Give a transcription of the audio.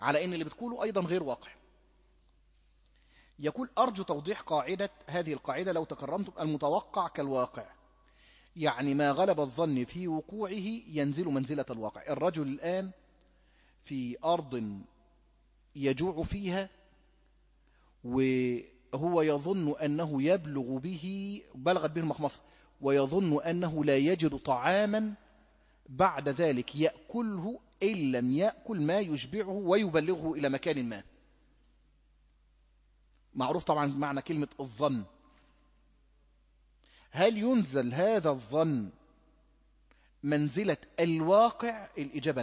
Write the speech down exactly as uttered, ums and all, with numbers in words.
على ان اللي بتقوله ايضا غير واقع. يقول ارجو توضيح قاعدة، هذه القاعدة لو تكرمتم: المتوقع كالواقع، يعني ما غلب الظن في وقوعه ينزل منزلة الواقع. الرجل الآن في أرض يجوع فيها وهو يظن أنه يبلغ به بلغت به المخمصة، ويظن أنه لا يجد طعاما بعد ذلك يأكله إن لم يأكل ما يشبعه ويبلغه إلى مكان ما. معروف طبعا معنى كلمة الظن. هل ينزل هذا الظن منزلة الواقع؟ الإجابة